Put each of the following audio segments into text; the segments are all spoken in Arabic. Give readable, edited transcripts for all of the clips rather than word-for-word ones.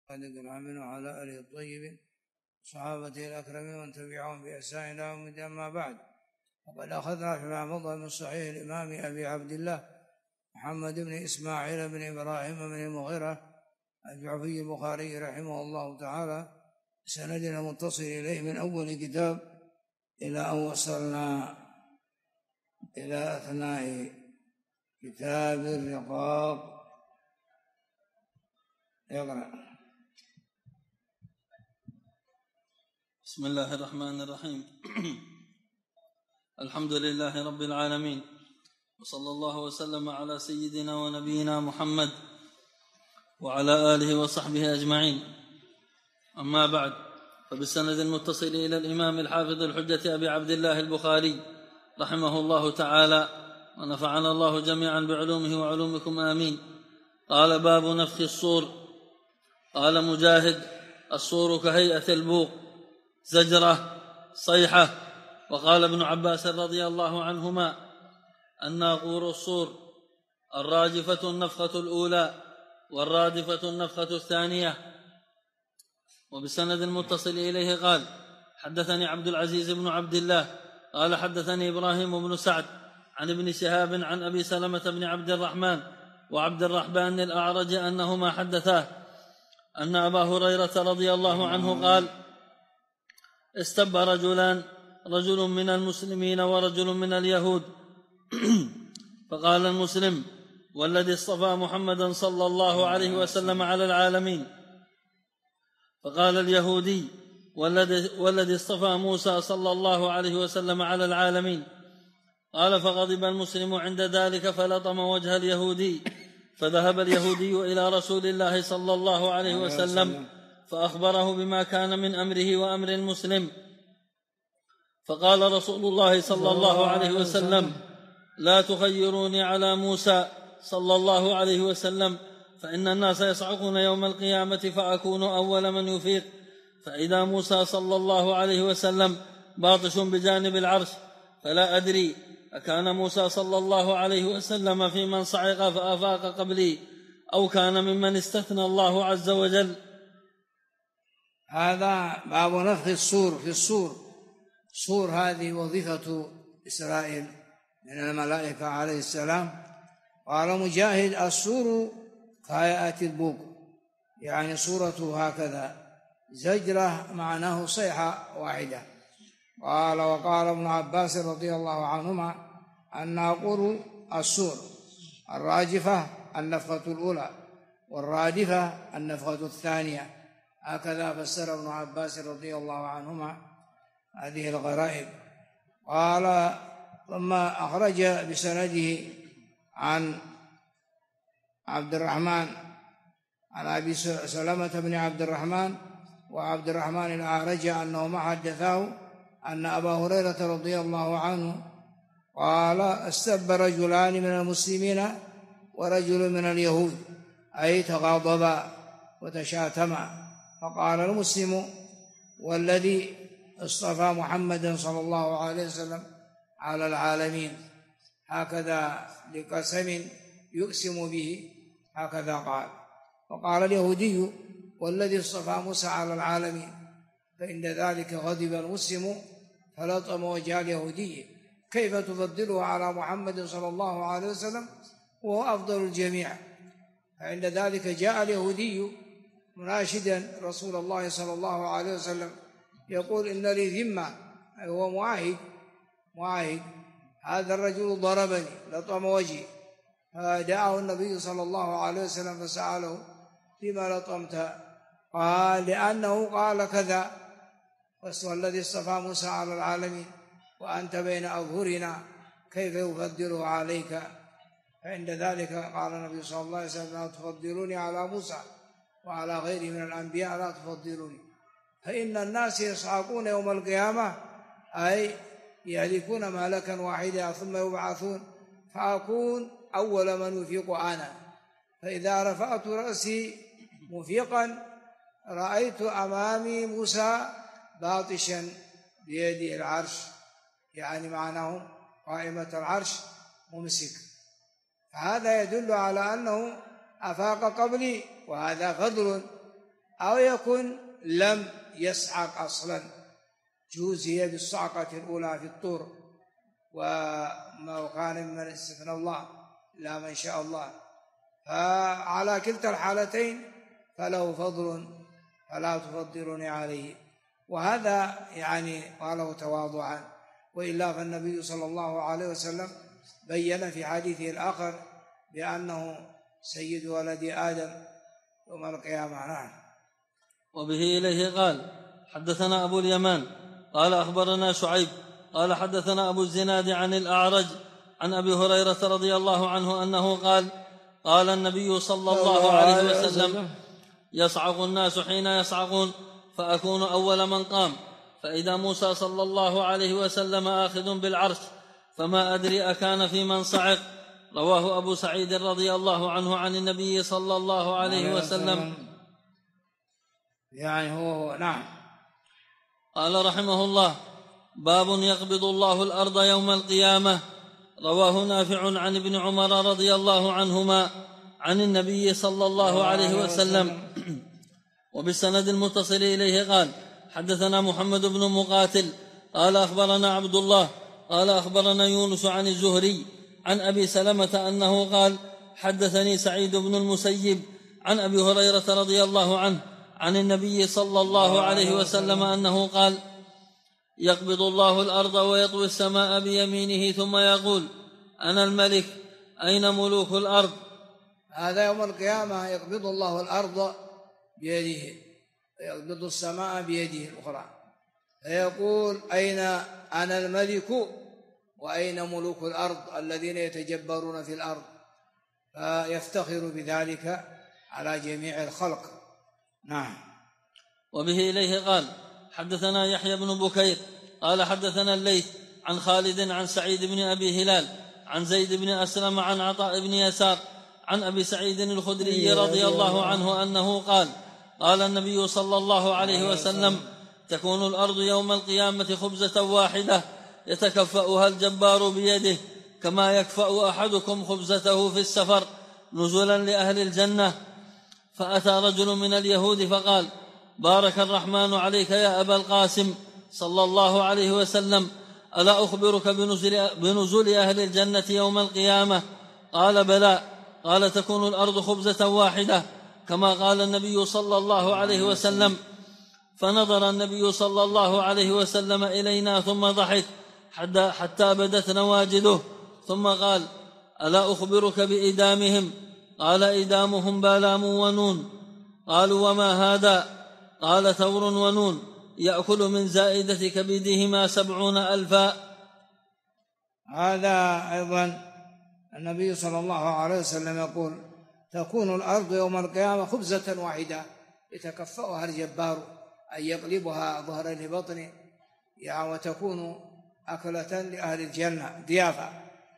بن عامر وعلى آله الطيبين صحابته الأكرمين ومن تبعهم بإحسان إلى يوم الدين. أما بعد، وقد أخذنا فيما مضى من صحيح الإمام أبي عبد الله محمد بن إسماعيل بن إبراهيم بن المغيرة الجعفي البخاري رحمه الله تعالى سندنا متصل إليه من أول كتاب إلى أن وصلنا إلى أثناء كتاب الرقاق. يقرأ. بسم الله الرحمن الرحيم. الحمد لله رب العالمين، وصلى الله وسلم على سيدنا ونبينا محمد وعلى آله وصحبه أجمعين. أما بعد، فبالسند المتصل إلى الإمام الحافظ الحجة أبي عبد الله البخاري رحمه الله تعالى، ونفعنا الله جميعا بعلومه وعلومكم آمين. قال: باب نفخ الصور. قال مجاهد: الصور كهيئة البوق، زجرة، صيحة. وقال ابن عباس رضي الله عنهما: الناقور الصور، الراجفة النفخة الأولى، والرادفة النفخة الثانية. وبسند المتصل إليه قال: حدثني عبد العزيز بن عبد الله قال: حدثني إبراهيم بن سعد عن ابن شهاب عن أبي سلمة بن عبد الرحمن وعبد الرحمن الأعرج أنهما حدثاه أن أبا هريرة رضي الله عنه قال: استب رجلان، رجل من المسلمين ورجل من اليهود، فقال المسلم: والذي اصطفى محمدا صلى الله عليه وسلم على العالمين. فقال اليهودي: والذي اصطفى موسى صلى الله عليه وسلم على العالمين. قال: فغضب المسلم عند ذلك فلطم وجه اليهودي، فذهب اليهودي إلى رسول الله صلى الله عليه وسلم فأخبره بما كان من أمره وأمر المسلم. فقال رسول الله صلى الله عليه وسلم: لا تخيروني على موسى صلى الله عليه وسلم، فإن الناس يصعقون يوم القيامة فأكون أول من يفيق، فإذا موسى صلى الله عليه وسلم باطش بجانب العرش، فلا أدري أكان موسى صلى الله عليه وسلم في من صعق فأفاق قبلي، أو كان ممن استثنى الله عز وجل. هذا باب نفخ الصور في الصور. الصور هذه وظيفة إسرائيل من الملائكة عليه السلام. قال مجاهد: الصور كهيئة البوق، يعني صورته هكذا، زجرة معناه صيحة واحدة. وقال ابن عباس رضي الله عنهما: الناقور الصور، الراجفة النفخة الأولى، والرادفة النفخة الثانية. هكذا فسر ابن عباس رضي الله عنهما هذه الغرائب. قال: ثم أخرج بسنده عن عبد الرحمن عن أبي سلمة بن عبد الرحمن وعبد الرحمن الأعرج أنهما حدثاه أن أبا هريرة رضي الله عنه قال: استب رجلان من المسلمين ورجل من اليهود، أي تغاضبا وتشاتما. فقال المسلم: والذي اصطفى محمدا صلى الله عليه وسلم على العالمين. هكذا لقسم يقسم به، هكذا قال. وقال اليهودي: والذي اصطفى موسى على العالمين. فإن ذلك غضب المسلم فلطم وجه اليهودي: كيف تفضله على محمد صلى الله عليه وسلم وهو أفضل الجميع؟ فعند ذلك جاء اليهودي مناشدا رسول الله صلى الله عليه وسلم يقول: إن لي ذمة، هو معاهد، هذا الرجل ضربني لطم وجهي. فدعاه النبي صلى الله عليه وسلم فسأله: لما لطمت؟ قال: لأنه قال كذا، والذي اصطفى موسى على العالمين وأنت بين أظهرنا، كيف يفضله عليك؟ فعند ذلك قال النبي صلى الله عليه وسلم: لا تفضلوني على موسى وعلى غيره من الأنبياء، لا تفضلوني، فإن الناس يصعقون يوم القيامة، أي يهلكون مهلكا واحدا ثم يبعثون، فأكون أول من يفيق أنا. فإذا رفعت رأسي مفيقا رأيت أمامي موسى باطشا بيده العرش، يعني معناه قائمة العرش ممسك. فهذا يدل على أنه أفاق قبلي، وهذا فضل أو يكون لم يصعق أصلا، جوزي بالصعقة الأولى في الطور وما كان من استثناء الله لا من شاء الله، فعلى كلتا الحالتين فله فضل فلا تفضلني عليه. وهذا يعني قاله تواضعا، وإلا فالنبي صلى الله عليه وسلم بين في حديثه الآخر بأنه سيد ولد آدم يوم القيامة. نعم. وبه إليه قال حدثنا أبو اليمان قال أخبرنا شعيب قال حدثنا أبو الزناد عن الأعرج عن أبي هريرة رضي الله عنه أنه قال قال النبي صلى الله عليه وسلم يصعق الناس حين يصعقون فأكون أول من قام، فإذا موسى صلى الله عليه وسلم آخذ بالعرش فما أدري أكان في من صعق. رواه أبو سعيد رضي الله عنه عن النبي صلى الله عليه وسلم. يعني هو نعم. قال رحمه الله باب يقبض الله الأرض يوم القيامة. رواه نافع عن ابن عمر رضي الله عنهما عن النبي صلى الله عليه وسلم. وبالسند المتصل إليه قال حدثنا محمد بن مقاتل قال أخبرنا عبد الله قال أخبرنا يونس عن الزهري عن أبي سلمة أنه قال حدثني سعيد بن المسيب عن أبي هريرة رضي الله عنه عن النبي صلى الله عليه وسلم أنه قال يقبض الله الأرض ويطوي السماء بيمينه ثم يقول أنا الملك أين ملوك الأرض. هذا يوم القيامة يقبض الله الأرض بيده ويقبض السماء بيده الأخرى، فيقول أين أنا الملك وأين ملوك الأرض الذين يتجبرون في الأرض، فيفتخر بذلك على جميع الخلق. نعم. وبه إليه قال حدثنا يحيى بن بكير قال حدثنا الليث عن خالد عن سعيد بن أبي هلال عن زيد بن أسلم عن عطاء بن يسار عن أبي سعيد الخدري رضي الله عنه أنه قال قال النبي صلى الله عليه وسلم تكون الأرض يوم القيامة خبزة واحدة يتكفأها الجبار بيده كما يكفأ أحدكم خبزته في السفر نزلا لأهل الجنة. فأتى رجل من اليهود فقال بارك الرحمن عليك يا أبا القاسم صلى الله عليه وسلم ألا أخبرك بنزول أهل الجنة يوم القيامة؟ قال بلى. قال تكون الأرض خبزة واحدة كما قال النبي صلى الله عليه وسلم. فنظر النبي صلى الله عليه وسلم إلينا ثم ضحك حتى بدت نواجذه ثم قال ألا أخبرك بإدامهم؟ قال إدامهم بالام ونون. قالوا وما هذا؟ قال ثور ونون يأكل من زائدة كبدهما 70,000. هذا أيضا النبي صلى الله عليه وسلم يقول تكون الأرض يوم القيامة خبزة واحدة يتكفأها الجبار أن يقلبها ظهرا لبطنه يعني وتكون أكلة لأهل الجنة ضيافة.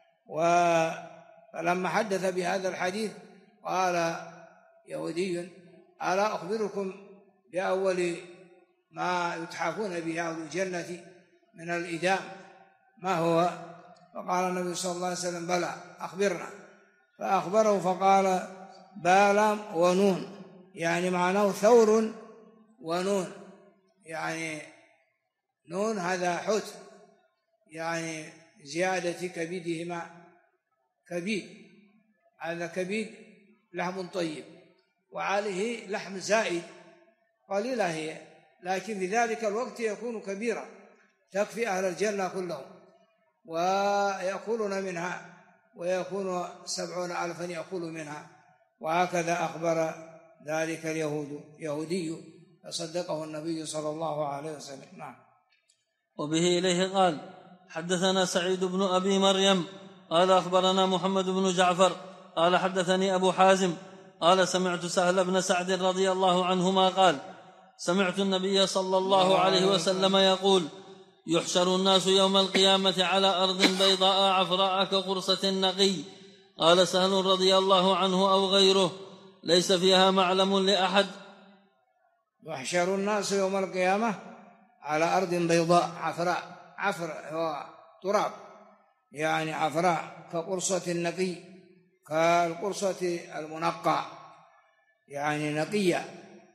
فلما حدث بهذا الحديث قال يهودي ألا أخبركم بأول ما يتحافون به أهل الجنة من الإدام ما هو؟ فقال النبي صلى الله عليه وسلم بلى أخبرنا. فأخبره فقال بالام ونون يعني معناه ثور ونون يعني نون هذا حوت يعني زيادة كبدهما كبيد هذا كبيد لحم طيب وعليه لحم زائد قليلة هي لكن في ذلك الوقت يكون كبيرا تكفي أهل الجنة كلهم ويأكلون منها ويكون 70,000 يأكل منها. وهكذا أخبر ذلك يهودي فصدقه النبي صلى الله عليه وسلم. نعم. وبه إليه قال حدثنا سعيد بن أبي مريم قال أخبرنا محمد بن جعفر قال حدثني أبو حازم قال سمعت سهل بن سعد رضي الله عنهما قال سمعت النبي صلى الله عليه وسلم يقول يحشر الناس يوم القيامة على أرض بيضاء عفراء كقرصة النقي. قال سهل رضي الله عنه أو غيره ليس فيها معلم لأحد. يحشر الناس يوم القيامة على أرض بيضاء عفراء عفر هو تراب يعني عفراء كقرصة النقي كالقرصة المنقى يعني نقية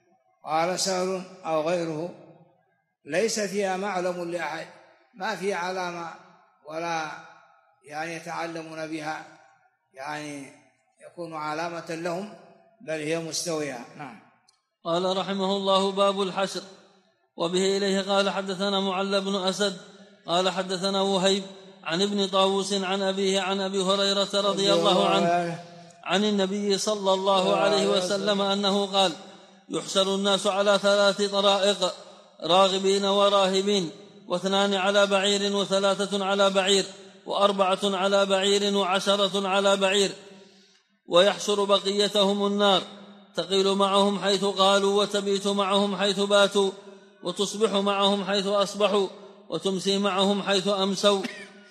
قال سهل أو غيره: ليس فيها معلم لأحد، ما في علامة ولا يعني يتعلمون بها يعني يكون علامة لهم، بل هي مستوية. نعم. قال رحمه الله: باب الحشر. وبه إليه قال حدثنا معل بن أسد قال حدثنا وهيب عن ابن طاووس عن أبيه عن أبي هريرة رضي الله عنه عن النبي صلى الله عليه وسلم أنه قال: يحشر الناس على 3 طرائق: راغبين وراهبين، 2 على بعير، 3 على بعير، 4 على بعير، 10 على بعير. ويحشر بقيتهم النار، تقيل معهم حيث قالوا، وتبيت معهم حيث باتوا، وتصبح معهم حيث أصبحوا، وتمسي معهم حيث أمسوا.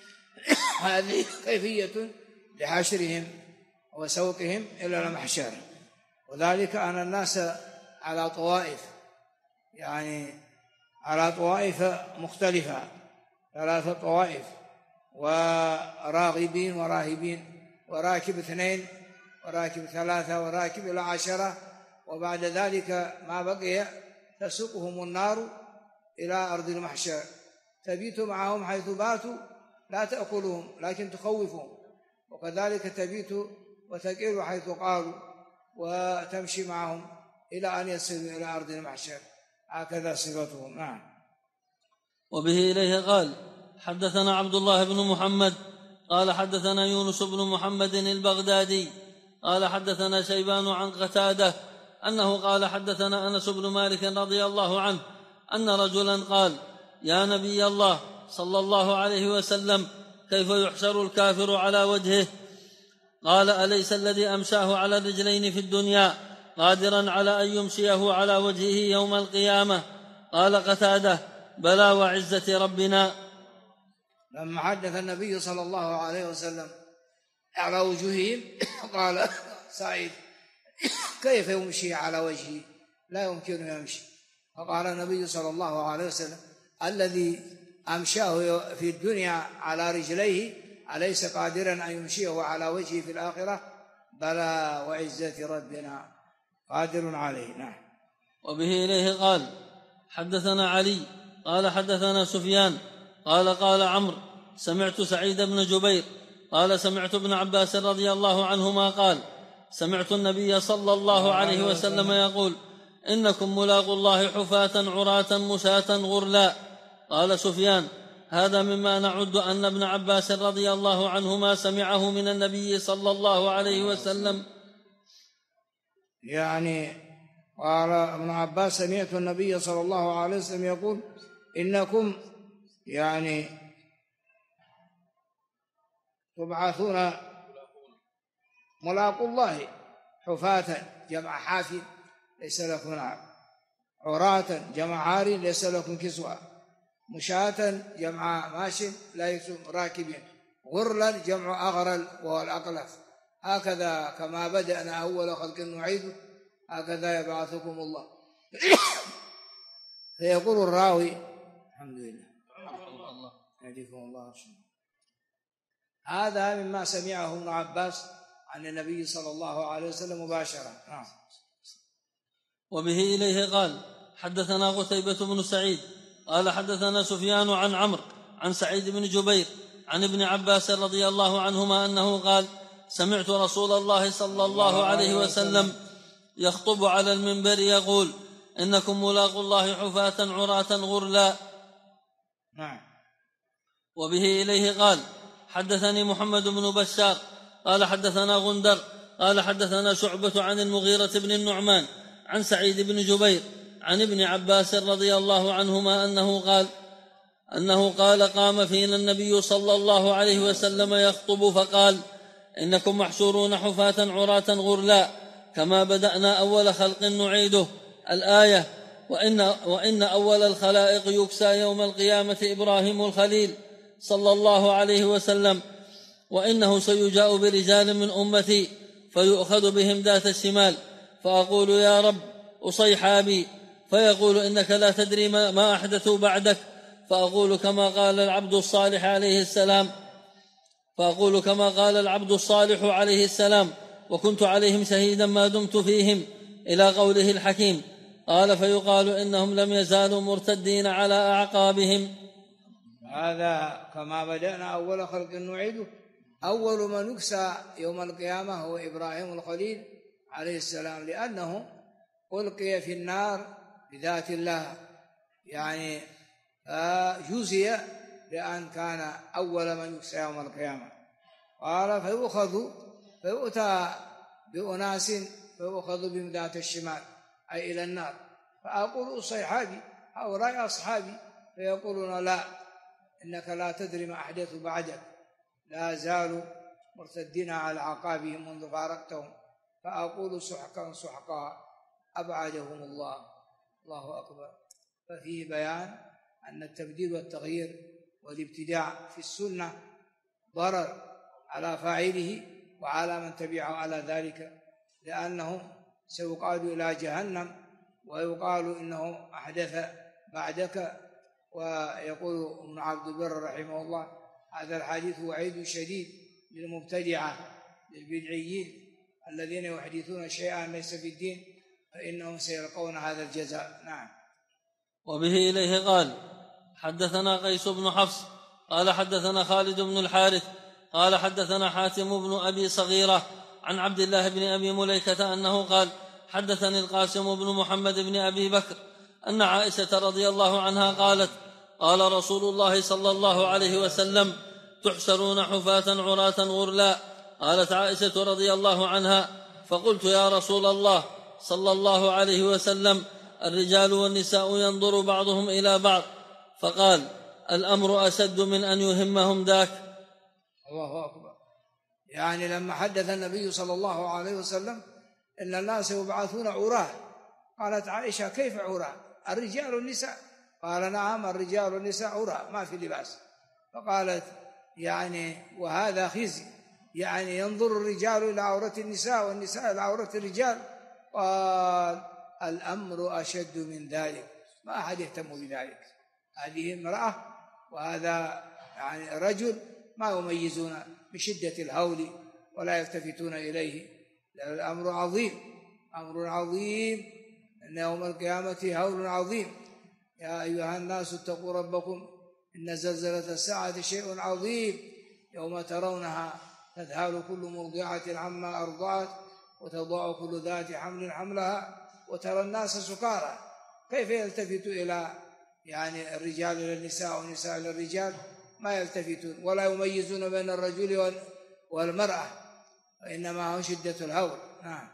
هذه كيفية لحشرهم وسوقهم إلى المحشر، وذلك أن الناس على طوائف، يعني على طوائف مختلفة، 3 طوائف: وراغبين وراهبين، وراكب 2 وراكب 3 وراكب إلى 10، وبعد ذلك ما بقي تسوقهم النار إلى أرض المحشر، تبيت معهم حيث باتوا، لا تأكلهم لكن تخوفهم، وكذلك تبيت وتقيل حيث قالوا، وتمشي معهم إلى أن يصلوا إلى أرض المحشر. هكذا صفتهم. نعم. وبه إليه قال حدثنا عبد الله بن محمد قال حدثنا يونس بن محمد البغدادي قال حدثنا شيبان عن قتادة أنه قال حدثنا أنس بن مالك رضي الله عنه أن رجلا قال: يا نبي الله صلى الله عليه وسلم، كيف يحشر الكافر على وجهه؟ قال: أليس الذي أمشاه على الرجلين في الدنيا قادرا على أن يمشيه على وجهه يوم القيامة؟ قال قتادة: بلى وعزة ربنا. لما حدث النبي صلى الله عليه وسلم على وجوههم قال سعيد: كيف يمشي على وجهه؟ لا يمكن يمشي. فقال النبي صلى الله عليه وسلم: الذي أمشاه في الدنيا على رجليه أليس قادرا أن يمشيه على وجهه في الآخرة؟ بلى وعزة ربنا قادر عليه. نعم. وبه إليه قال حدثنا علي قال حدثنا سفيان قال عمرو: سمعت سعيد بن جبير قال: سمعت ابن عباس رضي الله عنهما قال: سمعت النبي صلى الله عليه وسلم يقول: إنكم ملاقوا الله حفاة عراة مشاة غرلا. قال سفيان: هذا مما نعد أن ابن عباس رضي الله عنهما سمعه من النبي صلى الله عليه وسلم. يعني قال ابن عباس: سمعت النبي صلى الله عليه وسلم يقول: إنكم يعني تبعثون ملاقوا الله حفاة جمع حافٍ ليس لكم نعم، عراة جمع عار ليس لكم كسوة، مشاة جمع ماش ليس راكبين، غرلا جمع أغرل وهو الأقلف. هكذا كما بدأنا أول خلق نعيده هكذا يبعثكم الله. فيقول الراوي: الحمد لله يهديكم الله. هذا مما سمعه ابن عباس عن النبي صلى الله عليه وسلم مباشرة. وبه إليه قال حدثنا قتيبة بن سعيد قال حدثنا سفيان عن عمرو عن سعيد بن جبير عن ابن عباس رضي الله عنهما أنه قال: سمعت رسول الله صلى الله عليه وسلم يخطب على المنبر يقول: إنكم ملاقوا الله حفاة عراة غرلا. وبه إليه قال حدثني محمد بن بشار قال حدثنا غندر قال حدثنا شعبة عن المغيرة بن النعمان عن سعيد بن جبير عن ابن عباس رضي الله عنهما أنه قال: قام فينا النبي صلى الله عليه وسلم يخطب فقال: إنكم محشورون حفاة عراة غرلا كما بدأنا أول خلق نعيده. الآية: وإن أول الخلائق يكسى يوم القيامة إبراهيم الخليل صلى الله عليه وسلم، وإنه سيجاء برجال من أمتي فيؤخذ بهم ذات الشمال، فأقول: يا رب أصيحابي، فيقول: إنك لا تدري ما أحدثوا بعدك، فأقول كما قال العبد الصالح عليه السلام: وكنت عليهم شهيدا ما دمت فيهم، إلى قوله الحكيم: قال فيقال إنهم لم يزالوا مرتدين على أعقابهم. هذا كما بدأنا أول خلق نعيده. أول من يكسى يوم القيامة هو إبراهيم الخليل عليه السلام، لأنه ألقي في النار بذات الله، يعني جزي لأن كان أول من يكسى يوم القيامة. قال فيؤتى بأناس فيؤخذ بهم ذات الشمال أي إلى النار، فأقول صيحابي هؤلاء أصحابي، فيقولون لا، إنك لا تدري ما أحدثوا بعدك، لا زالوا مرتدين على عقابهم منذ فارقتهم، فأقول سحقا سحقا أبعدهم الله. الله أكبر. ففيه بيان أن التبديل والتغيير والابتداع في السنة ضرر على فاعله وعلى من تبعه على ذلك، لأنه سيقاد إلى جهنم ويقال إنه أحدث بعدك. ويقول ابن عبد البر رحمه الله هذا الحديث وعيد شديد للمبتدعة للبدعيين الذين يحدثون شيئا ليس في الدين، فإنهم سيلقون هذا الجزاء. نعم. وبه إليه قال حدثنا قيس بن حفص قال حدثنا خالد بن الحارث قال حدثنا حاتم بن أبي صغيرة عن عبد الله بن أبي مليكة أنه قال حدثني القاسم بن محمد بن أبي بكر أن عائشة رضي الله عنها قالت قال رسول الله صلى الله عليه وسلم تحشرون حفاة عراة غرلا. قالت عائشة رضي الله عنها فقلت يا رسول الله صلى الله عليه وسلم الرجال والنساء ينظر بعضهم إلى بعض، فقال الأمر أشد من أن يهمهم ذاك. الله أكبر. يعني لما حدث النبي صلى الله عليه وسلم إن الناس يبعثون عراة، قالت عائشة كيف عراة؟ الرجال والنساء؟ قال نعم الرجال والنساء عراة ما في لباس. فقالت يعني وهذا خزي، يعني ينظر الرجال إلى عورة النساء والنساء إلى عورة الرجال. قال الأمر أشد من ذلك، ما أحد يهتم بذلك، هذه امرأة وهذا يعني رجل ما يميزون بشدة الهول ولا يلتفتون إليه. الأمر عظيم، أمر عظيم، إن يوم القيامة هول عظيم. يا أيها الناس اتقوا ربكم إن زلزلة الساعة شيء عظيم، يوم ترونها تذهل كل مرضعة عما أرضعت وتضع كل ذات حمل حملها وترى الناس سكارى. كيف يلتفت إلى يعني الرجال إلى النساء والنساء إلى الرجال؟ ما يلتفتون ولا يميزون بين الرجل والمرأة، وإنما هو شدة الهول. نعم.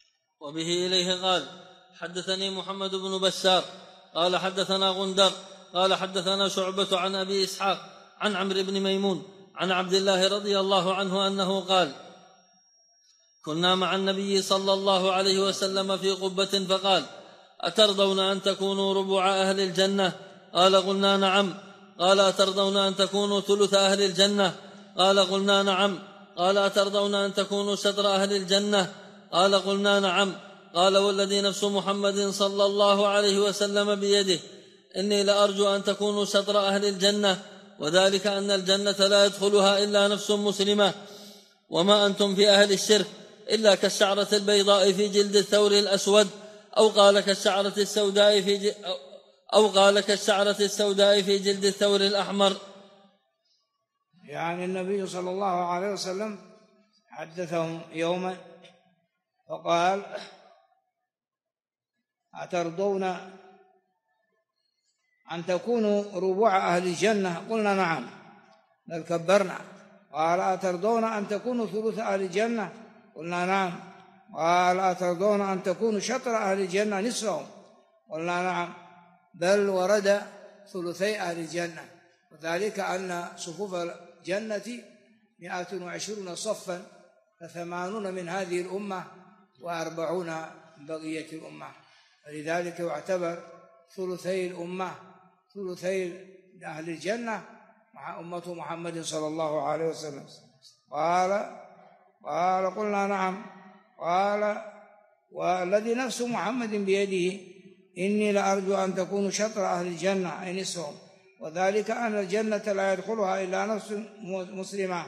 وبه إليه قال حدثني محمد بن بشار قال حدثنا غندر قال حدثنا شعبة عن أبي إسحاق عن عمرو بن ميمون عن عبد الله رضي الله عنه أنه قال كنا مع النبي صلى الله عليه وسلم في قبة فقال أترضون أن تكونوا ربع أهل الجنة؟ قال قلنا نعم. قال أترضون أن تكونوا ثلث أهل الجنة؟ قال قلنا نعم. قال أترضون أن تكونوا شطر أهل الجنة؟ قال قلنا نعم. قال والذي نفس محمد صلى الله عليه وسلم بيده إني لأرجو أن تكونوا شطر أهل الجنة، وذلك أن الجنة لا يدخلها إلا نفس مسلمة، وما أنتم في أهل الشرك إلا كالشعرة البيضاء في جلد الثور الأسود، أو قال كالشعرة السوداء في جلد الثور الأحمر. يعني النبي صلى الله عليه وسلم حدثهم يوما فقال أترضون أن تكونوا ربع أهل الجنة؟ قلنا نعم، بل كبرنا. قال أترضون أن تكونوا ثلث أهل الجنة؟ قلنا نعم. قال أترضون أن تكونوا شطر أهل الجنة نصفهم؟ قلنا نعم، بل ورد ثلثي أهل الجنة، وذلك أن صفوف الجنة 120 صفا، ف80 من هذه الأمة و40 من بقية الأمة، فلذلك يعتبر ثلثي الأمة ثلثي أهل الجنة مع أمة محمد صلى الله عليه وسلم. قال قلنا نعم. قال والذي نفس محمد بيده إني لأرجو أن تكونوا شطر أهل الجنة أي نصفهم، وذلك أن الجنة لا يدخلها إلا نفس مسلمة،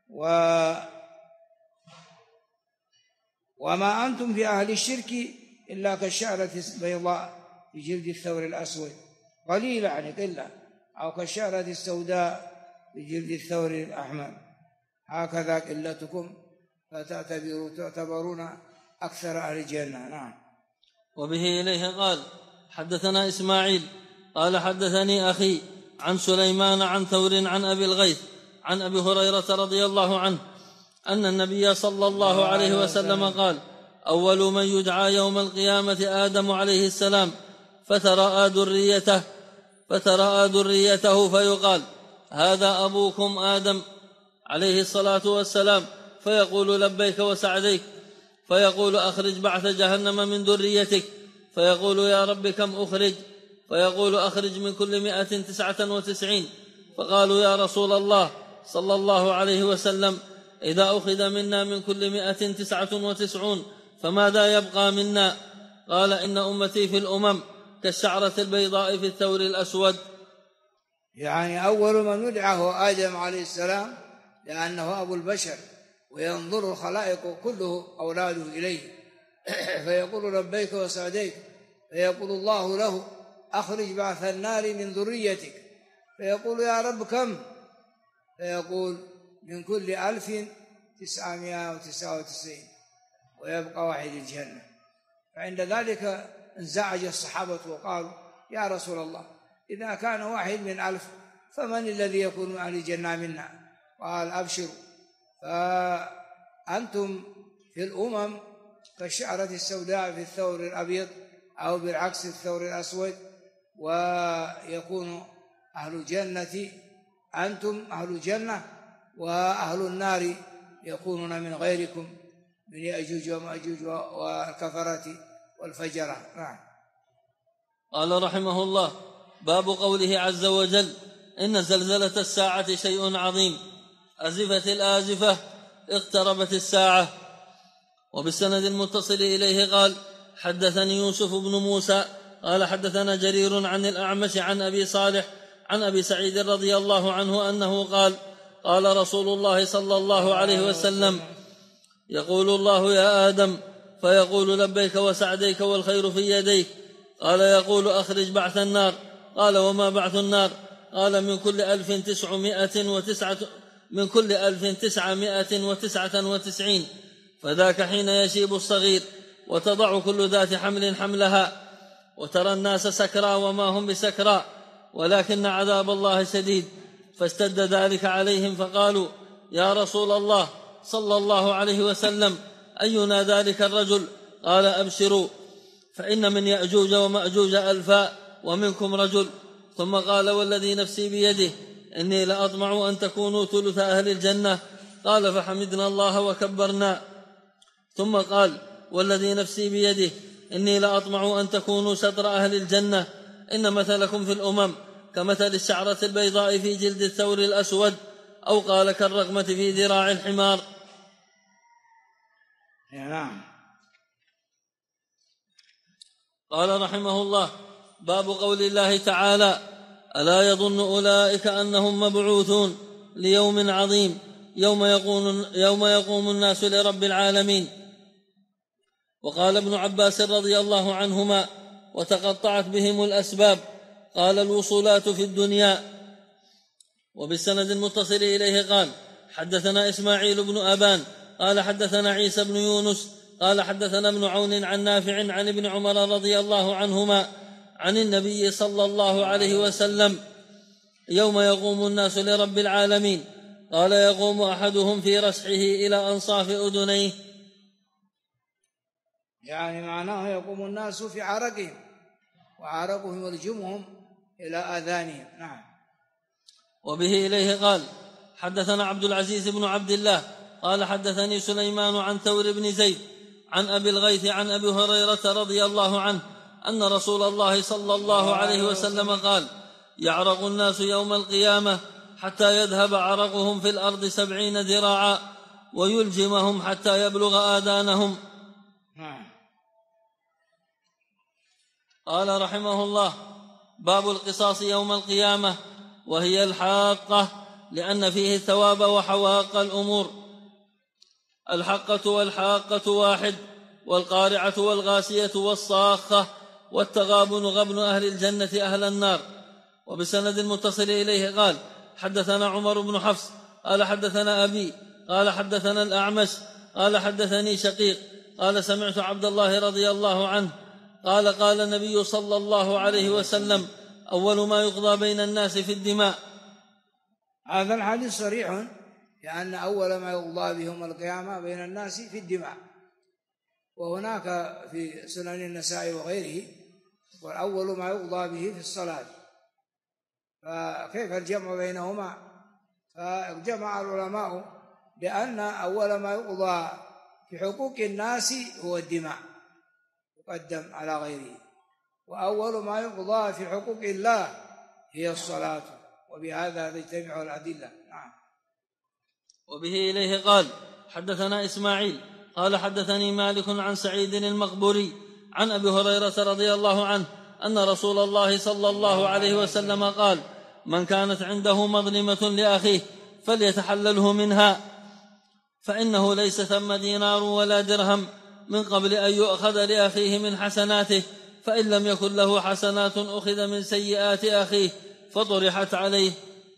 وما أنتم في أهل الشرك إلا كالشعرة البيضاء في جلد الثور الأسود، قليلة يعني قلة، أو كالشعرة السوداء في جلد الثور الأحمر، هكذا قلتكم فتعتبرون أكثر أهل الجنة. نعم. وبه إليه قال حدثنا إسماعيل قال حدثني أخي عن سليمان عن ثور عن أبي الغيث عن أبي هريرة رضي الله عنه أن النبي صلى الله عليه وسلم قال أول من يدعى يوم القيامة آدم عليه السلام فتراءى ذريته فيقال هذا أبوكم آدم عليه الصلاة والسلام، فيقول لبيك وسعديك، فيقول أخرج بعث جهنم من ذريتك، فيقول يا رب كم أخرج؟ فيقول أخرج من كل 199. فقالوا يا رسول الله صلى الله عليه وسلم إذا أخذ منا من كل 199 فماذا يبقى منا؟ قال إن أمتي في الأمم كالشعرة البيضاء في الثور الأسود. يعني أول من يدعى هو آدم عليه السلام، لأنه أبو البشر وينظر الخلائق كله أولاده إليه، فيقول لبيك وسعديك، فيقول الله له أخرج بعث النار من ذريتك، فيقول يا رب كم؟ فيقول من كل 1999 ويبقى واحد الجنة. فعند ذلك انزعج الصحابة وقالوا يا رسول الله إذا كان واحد من 1000 فمن الذي يكون من أهل الجنة منا؟ قال أبشروا، فأنتم في الأمم كالشعرة السوداء في الثور الأبيض، أو بالعكس الثور الأسود، ويكون أهل الجنة أنتم أهل الجنة، وأهل النار يكونون من غيركم من يأجوج ومأجوج والكفرة والفجرة. نعم. قال رحمه الله باب قوله عز وجل إن زلزلة الساعة شيء عظيم، أزفت الآزفة، اقتربت الساعة. وبالسند المتصل إليه قال حدثني يوسف بن موسى قال حدثنا جرير عن الأعمش عن أبي صالح عن أبي سعيد رضي الله عنه أنه قال قال رسول الله صلى الله عليه وسلم يقول الله يا آدم، فيقول لبيك وسعديك والخير في يديك. قال يقول أخرج بعث النار. قال وما بعث النار؟ قال من كل 1999. فذاك حين يشيب الصغير وتضع كل ذات حمل حملها، وترى الناس سكرى وما هم بسكرى ولكن عذاب الله شديد. فاشتد ذلك عليهم فقالوا يا رسول الله صلى الله عليه وسلم أينا ذلك الرجل؟ قال أبشروا فإن من يأجوج ومأجوج 1000 ومنكم رجل. ثم قال والذي نفسي بيده إني لأطمع أن تكونوا ثلث أهل الجنة. قال فحمدنا الله وكبرنا. ثم قال والذي نفسي بيده إني لأطمع أن تكونوا شطر أهل الجنة. إن مثلكم في الأمم كمثل الشعرة البيضاء في جلد الثور الأسود، أو قال كالرغمة في ذراع الحمار. نعم. قال رحمه الله باب قول الله تعالى ألا يظن أولئك أنهم مبعوثون ليوم عظيم يوم يقوم الناس لرب العالمين. وقال ابن عباس رضي الله عنهما وتقطعت بهم الأسباب، قال الوصولات في الدنيا. وبالسند المتصل إليه قال حدثنا إسماعيل بن أبان قال حدثنا عيسى بن يونس قال حدثنا ابن عون عن نافع عن ابن عمر رضي الله عنهما عن النبي صلى الله عليه وسلم يوم يقوم الناس لرب العالمين، قال يقوم أحدهم في رسحه إلى أنصاف أذنيه، يعني معناه يقوم الناس في عرقهم، وعرقهم يلجمهم إلى آذانهم. نعم. وبه إليه قال حدثنا عبد العزيز بن عبد الله قال حدثني سليمان عن ثور بن زيد عن أبي الغيث عن أبي هريرة رضي الله عنه أن رسول الله صلى الله عليه وسلم قال يعرق الناس يوم القيامة حتى يذهب عرقهم في الأرض 70 ذراعا ويلجمهم حتى يبلغ آذانهم. قال رحمه الله باب القصاص يوم القيامة، وهي الحاقة لأن فيه الثواب وحواق الأمور. الحقة والحاقة واحد، والقارعة والغاسية والصاخة والتغابن غبن أهل الجنة أهل النار. وبسند متصل إليه قال حدثنا عمر بن حفص قال حدثنا أبي قال حدثنا الأعمش قال حدثني شقيق قال سمعت عبد الله رضي الله عنه قال قال النبي صلى الله عليه وسلم أول ما يقضى بين الناس في الدماء. هذا الحديث صريح لأن أول ما يقضى بهم القيامة بين الناس في الدماء، وهناك في سنن النسائي وغيره والأول ما يقضى به في الصلاة، فكيف الجمع بينهما؟ فجمع العلماء بأن أول ما يقضى في حقوق الناس هو الدماء يقدم على غيره، وأول ما يقضى في حقوق الله هي الصلاة، وبهذا تجتمع الأدلة. نعم. وبه إليه قال حدثنا إسماعيل قال حدثني مالك عن سعيد المقبوري عن أبي هريرة رضي الله عنه أن رسول الله صلى الله عليه وسلم قال من كانت عنده مظلمة لأخيه فليتحلله منها، فإنه ليس ثم دينار ولا درهم من قبل أن يؤخذ لأخيه من حسناته، فإن لم يكن له حسنات أخذ من سيئات أخيه فطرحت عليه.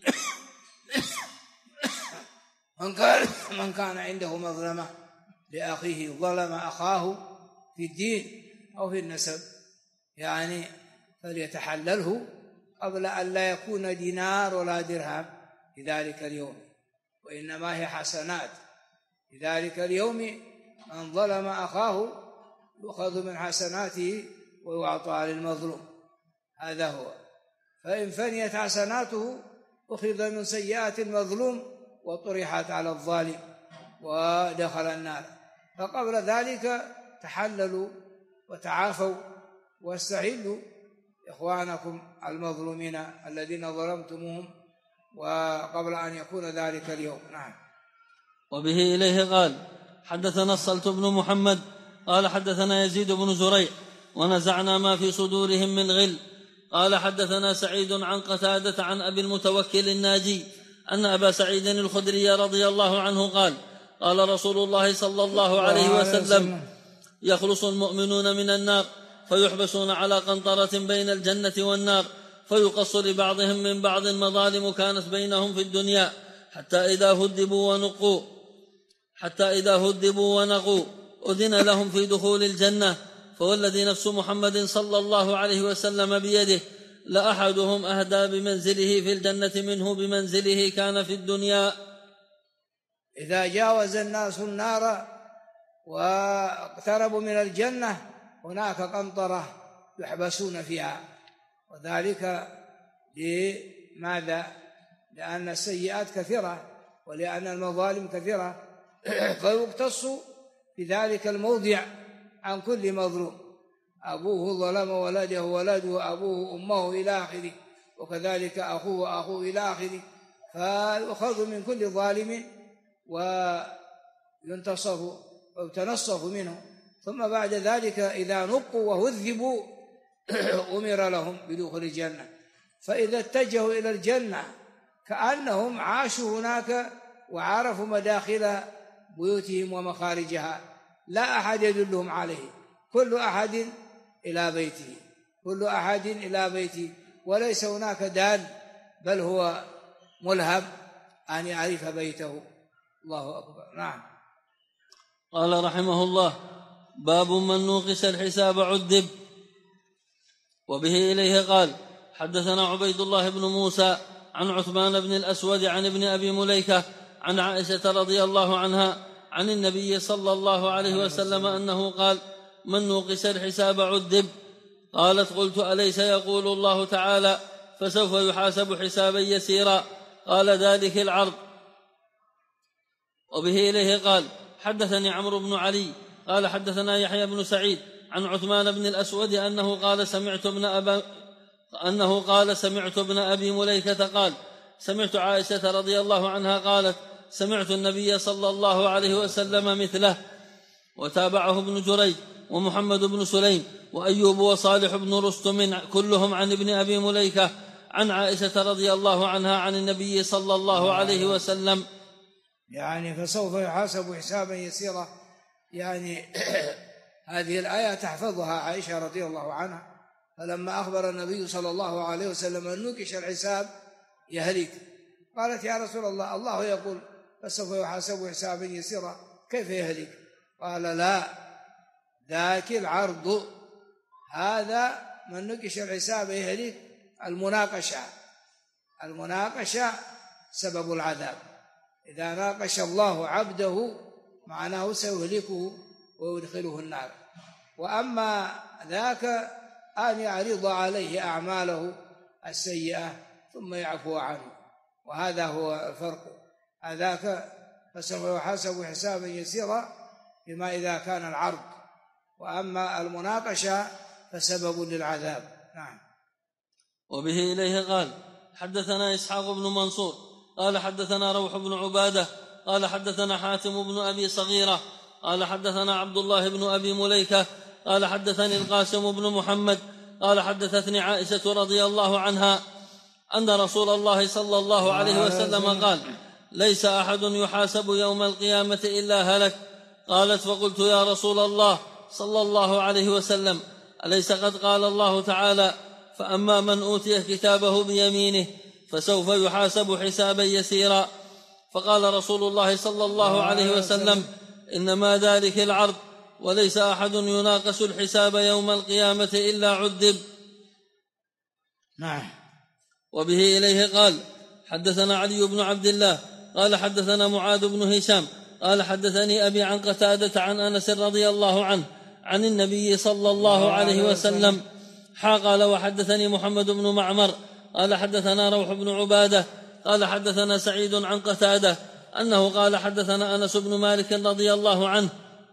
من كان عنده مظلمة لأخيه ظلم أخاه في الدين أو في النسب يعني فليتحلله قبل أن لا يكون دينار ولا درهم في ذلك اليوم، وإنما هي حسنات في ذلك اليوم. من ظلم أخاه يؤخذ من حسناته ويعطى للمظلوم، هذا هو. فإن فنيت حسناته أخذ من سيئات المظلوم وطرحت على الظالم ودخل النار. فقبل ذلك تحللوا وتعافوا واستحلوا إخوانكم المظلومين الذين ظلمتموهم وقبل أن يكون ذلك اليوم. نعم. وبه إليه قال حدثنا الصلت بن محمد قال حدثنا يزيد بن زريع ونزعنا ما في صدورهم من غل. قال حدثنا سعيد عن قتادة عن أبي المتوكل الناجي أن أبا سعيد الخدري رضي الله عنه قال قال رسول الله صلى الله عليه وسلم يخلص المؤمنون من النار فيحبسون على قنطرة بين الجنة والنار فيقص لبعضهم من بعض مظالم كانت بينهم في الدنيا حتى إذا هدبوا ونقوا أذن لهم في دخول الجنة. فوالذي نفس محمد صلى الله عليه وسلم بيده لأحدهم أهدى بمنزله في الجنة منه بمنزله كان في الدنيا. إذا جاوز الناس النار واقتربوا من الجنة هناك قنطرة يحبسون فيها، وذلك لماذا؟ لأن السيئات كثيرة ولأن المظالم كثيرة، فيقتص في ذلك الموضع عن كل مظلوم، أبوه ظلم ولده أبوه أمه إلى آخره، وكذلك أخوه إلى آخره، فيؤخذ من كل ظالم وينتصف ويتنصف منه. ثم بعد ذلك إذا نقوا وهذبوا أمر لهم بدخول الجنة، فإذا اتجهوا إلى الجنة كأنهم عاشوا هناك وعرفوا مداخل بيوتهم ومخارجها، لا أحد يدلهم عليه، كل أحد إلى بيته وليس هناك دال، بل هو ملهم أن يعرف بيته. الله أكبر. نعم. قال رحمه الله باب من نوقش الحساب عذب. وبه إليه قال حدثنا عبيد الله بن موسى عن عثمان بن الأسود عن ابن أبي مليكة عن عائشة رضي الله عنها عن النبي صلى الله عليه وسلم أنه قال من نوقش الحساب عذب. قالت قلت أليس يقول الله تعالى فسوف يحاسب حسابا يسيرا؟ قال ذلك العرض. وبه إليه قال حدثني عمرو بن علي قال حدثنا يحيى بن سعيد عن عثمان بن الأسود أنه قال سمعت ابن أبي مليكة قال سمعت عائشة رضي الله عنها قالت سمعت النبي صلى الله عليه وسلم مثله. وتابعه ابن جريج ومحمد بن سليم وأيوب وصالح بن رستم كلهم عن ابن أبي مليكة عن عائشة رضي الله عنها عن النبي صلى الله عليه وسلم. يعني فسوف يحاسب حسابا يسيرا، يعني هذه الآية تحفظها عائشة رضي الله عنها، فلما أخبر النبي صلى الله عليه وسلم أن نكش الحساب يهلك، قالت يا رسول الله، الله يقول فسوف يحاسب حسابا يسيرا كيف يهلك؟ قال لا، ذاك العرض، هذا من نكش الحساب يهلك. المناقشة سبب العذاب، إذا ناقش الله عبده معناه سيهلكه ويدخله النار. وأما ذاك أن يعرض عليه أعماله السيئة ثم يعفو عنه، وهذا هو الفرق. هذاك فسوف يحاسب حسابا يسيرا بما إذا كان العرض، وأما المناقشة فسبب للعذاب. نعم. وبه إليه قال حدثنا إسحاق بن منصور قال حدثنا روح بن عبادة قال حدثنا حاتم بن أبي صغيرة قال حدثنا عبد الله بن أبي مليكة قال حدثني القاسم بن محمد قال حدثتني عائشة رضي الله عنها أن رسول الله صلى الله عليه وسلم قال ليس أحد يحاسب يوم القيامة إلا هلك. قالت فقلت يا رسول الله صلى الله عليه وسلم أليس قد قال الله تعالى فأما من أوتي كتابه بيمينه فسوف يحاسب حسابا يسيرا؟ فقال رسول الله صلى الله عليه وسلم إنما ذلك العرض، وليس أحد يناقش الحساب يوم القيامة إلا عذب. نعم. وبه إليه قال حدثنا علي بن عبد الله قال حدثنا معاذ بن هشام قال حدثني أبي عن قتادة عن أنس رضي الله عنه عن النبي صلى الله عليه وسلم قال وحدثني محمد بن معمر قال حدثنا روح بن عبادة قال حدثنا سعيد عن قتادة أنه قال حدثنا أنس بن مالك رضي الله عنه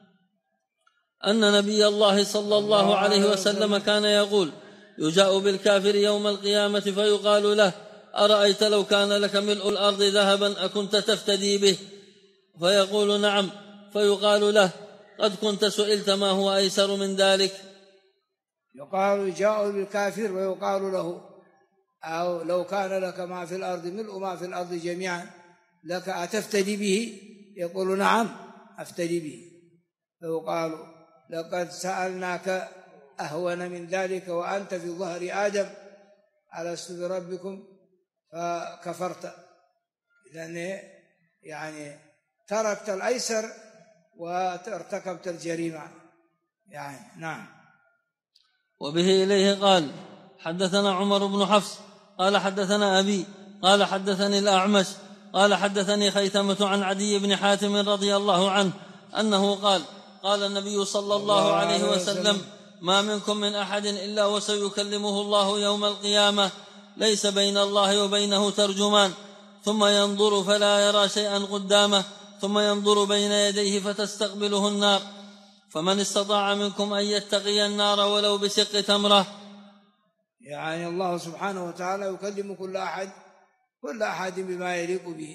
أن نبي الله صلى الله عليه وسلم كان يقول يجاء بالكافر يوم القيامة فيقال له أرأيت لو كان لك ملء الأرض ذهبا أكنت تفتدي به؟ فيقول نعم. فيقال له قد كنت سئلت ما هو أيسر من ذلك. يقال يجاء بالكافر ويقال له أو لو كان لك ما في الأرض ملء ما في الأرض جميعا لك أتفتدي به؟ يقول نعم أفتدي به. فيقال لقد سألناك أهون من ذلك وأنت في ظهر آدم ألست بربكم فكفرت. إذن يعني تركت الأيسر وارتكبت الجريمة يعني. نعم. وبه إليه قال حدثنا عمر بن حفص قال حدثنا أبي قال حدثني الأعمش قال حدثني خيثمة عن عدي بن حاتم رضي الله عنه أنه قال قال النبي صلى الله عليه وسلم ما منكم من أحد إلا وسيكلمه الله يوم القيامة ليس بين الله وبينه ترجمان، ثم ينظر فلا يرى شيئا قدامه، ثم ينظر بين يديه فتستقبله النار، فمن استطاع منكم أن يتقي النار ولو بشق تمرة. يعني الله سبحانه وتعالى يكلم كل أحد بما يليق به.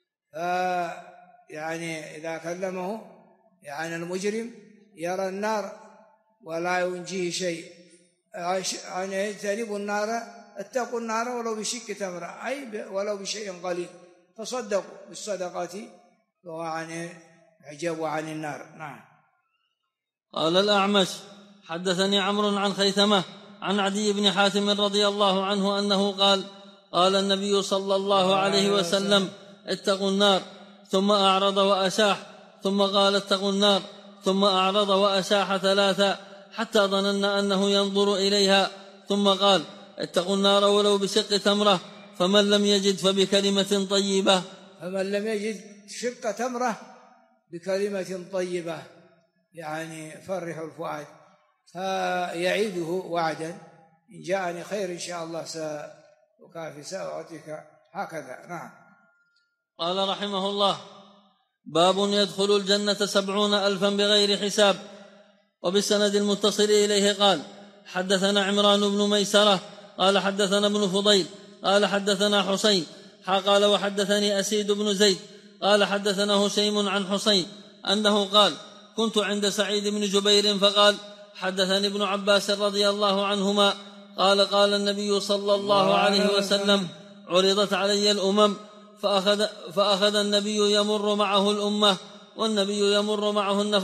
يعني إذا كلمه يعني المجرم يرى النار ولا ينجيه شيء، يعني يجتنبوا النار، اتقوا النار ولو بشق تمرة، أي ولو بشيء قليل، تصدقوا بالصدقة وعني حجبوا عن النار. نعم. قال الأعمش حدثني عمرو عن خيثمة عن عدي بن حاتم رضي الله عنه أنه قال قال النبي صلى الله عليه وسلم اتقوا النار، ثم أعرض وأشاح، ثم قال اتقوا النار، ثم أعرض وأشاح ثلاثا حتى ظننا أنه ينظر إليها، ثم قال اتقوا النار ولو بشق تمرة، فمن لم يجد فبكلمة طيبة. فمن لم يجد شق تمرة بكلمة طيبة يعني فرح الفؤاد، فيعيده وعدا إن جاءني خير إن شاء الله سأكافي سأعطيك هكذا. نعم. قال رحمه الله باب يدخل الجنة 70,000 بغير حساب. وبالسند المتصل إليه قال حدثنا عمران بن ميسرة قال حدثنا ابن فضيل قال حدثنا حسين قال وحدثني أسيد بن زيد قال حدثنا هشيم عن حسين أنه قال كنت عند سعيد بن جبير فقال حدثني ابن عباس رضي الله عنهما قال قال النبي صلى الله عليه وسلم عرضت علي الأمم فأخذ النبي يمر معه الأمة والنبي يمر معه النفر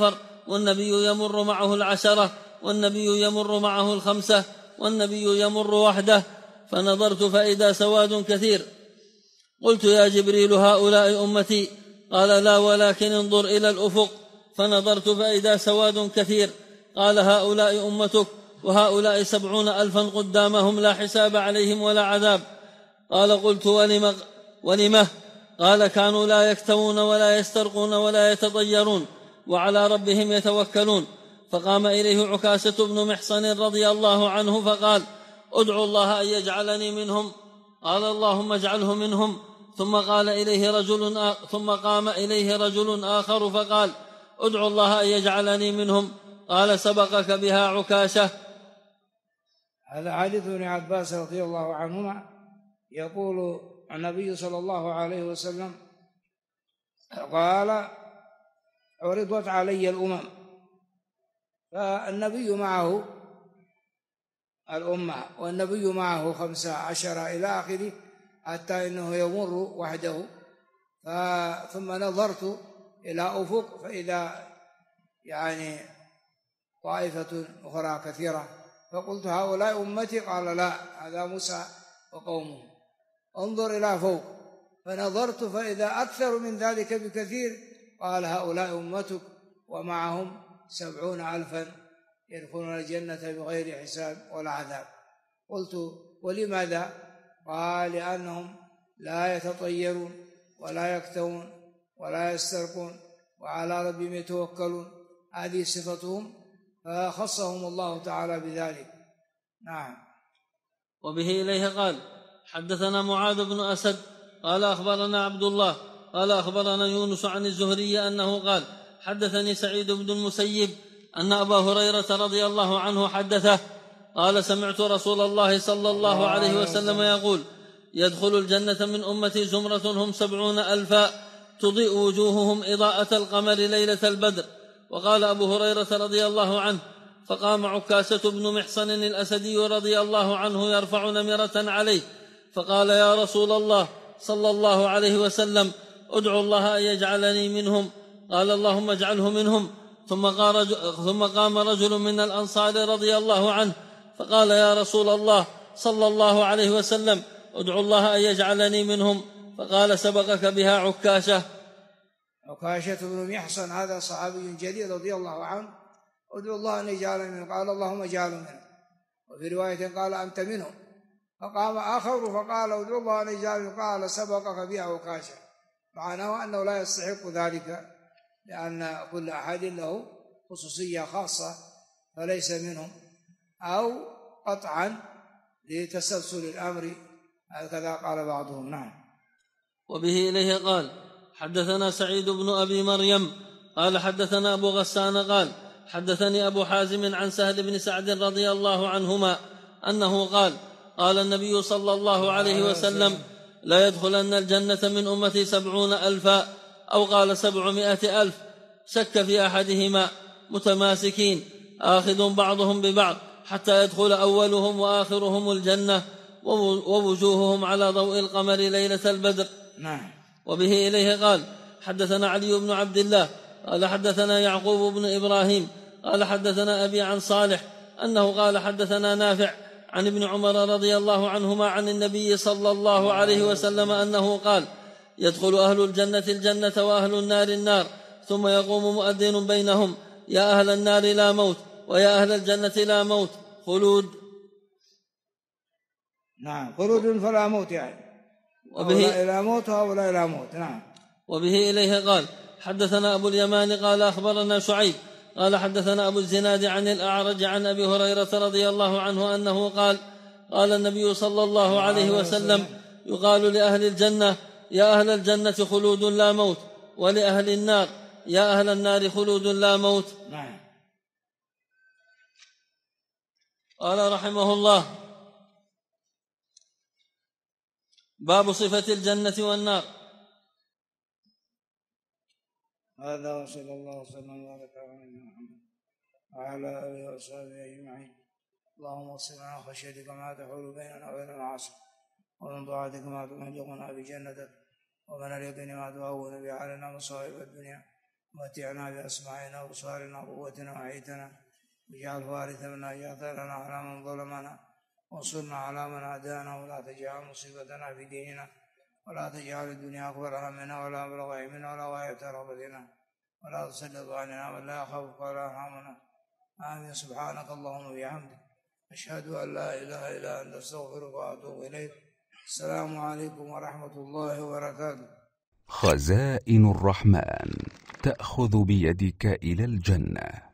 والنبي يمر معه 10 والنبي يمر معه 5 والنبي يمر وحده، فنظرت فإذا سواد كثير. قلت يا جبريل هؤلاء أمتي؟ قال لا، ولكن انظر إلى الأفق. فنظرت فإذا سواد كثير. قال هؤلاء أمتك، وهؤلاء 70,000 قدامهم لا حساب عليهم ولا عذاب. قال قلت ولمه؟ قال كانوا لا يكتوون ولا يسترقون ولا يتطيرون وعلى ربهم يتوكلون. فقام إليه عكاشة بن محصن رضي الله عنه فقال ادعو الله أن يجعلني منهم. قال اللهم اجعله منهم. ثم قام إليه رجل آخر فقال ادعو الله أن يجعلني منهم. قال سبقك بها عكاشة. هذا حديث ابن عباس رضي الله عنهما يقول النبي صلى الله عليه وسلم قال عرضت علي الأمم، فالنبي معه الأمة والنبي معه 15 إلى آخره، حتى إنه يمر وحده. ثم نظرت إلى أفق فإذا طائفة أخرى كثيرة، فقلت هؤلاء أمتي؟ قال لا، هذا موسى وقومه. انظر إلى فوق، فنظرت فإذا أكثر من ذلك بكثير. قال هؤلاء أمتك، ومعهم 70,000 يدخلون الجنة بغير حساب ولا عذاب. قلت ولماذا؟ قال لأنهم لا يتطيرون ولا يكتوون ولا يسترقون وعلى ربهم يتوكلون، هذه صفتهم، فخصهم الله تعالى بذلك. نعم. وبه إليه قال حدثنا معاذ بن أسد قال أخبرنا عبد الله قال أخبرنا يونس عن الزهري أنه قال حدثني سعيد بن المسيب أن أبا هريرة رضي الله عنه حدثه قال سمعت رسول الله صلى الله عليه وسلم يقول يدخل الجنة من أمتي زمرة هم 70,000 تضيء وجوههم إضاءة القمر ليلة البدر. وقال أبو هريرة رضي الله عنه فقام عكاشة بن محصن الأسدي رضي الله عنه يرفع نمرة عليه فقال يا رسول الله صلى الله عليه وسلم ادعو الله أن يجعلني منهم. قال اللهم اجعله منهم. ثم قام رجل من الأنصار رضي الله عنه فقال يا رسول الله صلى الله عليه وسلم ادعو الله أن يجعلني منهم. فقال سبقك بها عكاشة. عكاشة بن محصن هذا صحابي جليل رضي الله عنه، ادعو الله أن يجعلني منهم. قال اللهم اجعله منهم. وفي رواية قال أنت منهم. فقام آخر فقال ادعو الله أن يجعله. قال سبقك بها عكاشة، معناه أنه لا يستحق ذلك، لأن كل أحد له خصوصية خاصة فليس منهم، أو قطعا لتسلسل الأمر، هكذا قال بعضهم. نعم. وبه إليه قال حدثنا سعيد بن أبي مريم قال حدثنا أبو غسان قال حدثني أبو حازم عن سهل بن سعد رضي الله عنهما أنه قال قال النبي صلى الله عليه وسلم لا يدخلن الجنة من أمتي 70,000 أو قال 700,000 شك في أحدهما متماسكين آخذ بعضهم ببعض حتى يدخل أولهم وآخرهم الجنة ووجوههم على ضوء القمر ليلة البدر. نعم. وبه إليه قال حدثنا علي بن عبد الله قال حدثنا يعقوب بن إبراهيم قال حدثنا أبي عن صالح أنه قال حدثنا نافع عن ابن عمر رضي الله عنهما عن النبي صلى الله عليه وسلم أنه قال يدخل أهل الجنة الجنة وأهل النار النار ثم يقوم مؤذن بينهم يا أهل النار لا موت ويا أهل الجنة لا موت خلود. نعم، خلود فلا موت، هؤلاء لا موت وهؤلاء لا موت. نعم. وبه إليه قال حدثنا أبو اليمان قال أخبرنا شعيب قال حدثنا أبو الزناد عن الأعرج عن أبي هريرة رضي الله عنه أنه قال قال النبي صلى الله عليه وسلم يقال لأهل الجنة يا أهل الجنة خلود لا موت، ولأهل النار يا أهل النار خلود لا موت. نعم. قال رحمه الله باب صفة الجنة والنار. هذا وصلى الله وسلم وبارك على نبينا محمد وعلى آله وصحبه أجمعين. اللهم اغفر لنا خشيتك ما تحول بيننا وبين المعاصي، ومن طاعتك ما تبلغنا بجنتك، ومن اليقين ما تهون به علينا مصائب الدنيا، ومتعنا بأسماعنا وأبصارنا وقوتنا وأحيتنا واجعل الوارث منا واجعل ثأرنا على من ظلمنا وانصرنا على من عادانا ولا تجعل مصيبتنا في ديننا ولا تجعل الدنيا أكبر همنا ولا مبلغ علمنا ولا غاية رغبتنا ولا تسلط علينا من لا يخافك ولا يرحمنا. آمين. سبحانك اللهم وبحمدك أشهد أن لا إله إلا أنت أستغفرك وأتوب إليك. السلام عليكم ورحمة الله وبركاته. خزائن الرحمن تأخذ بيدك إلى الجنة.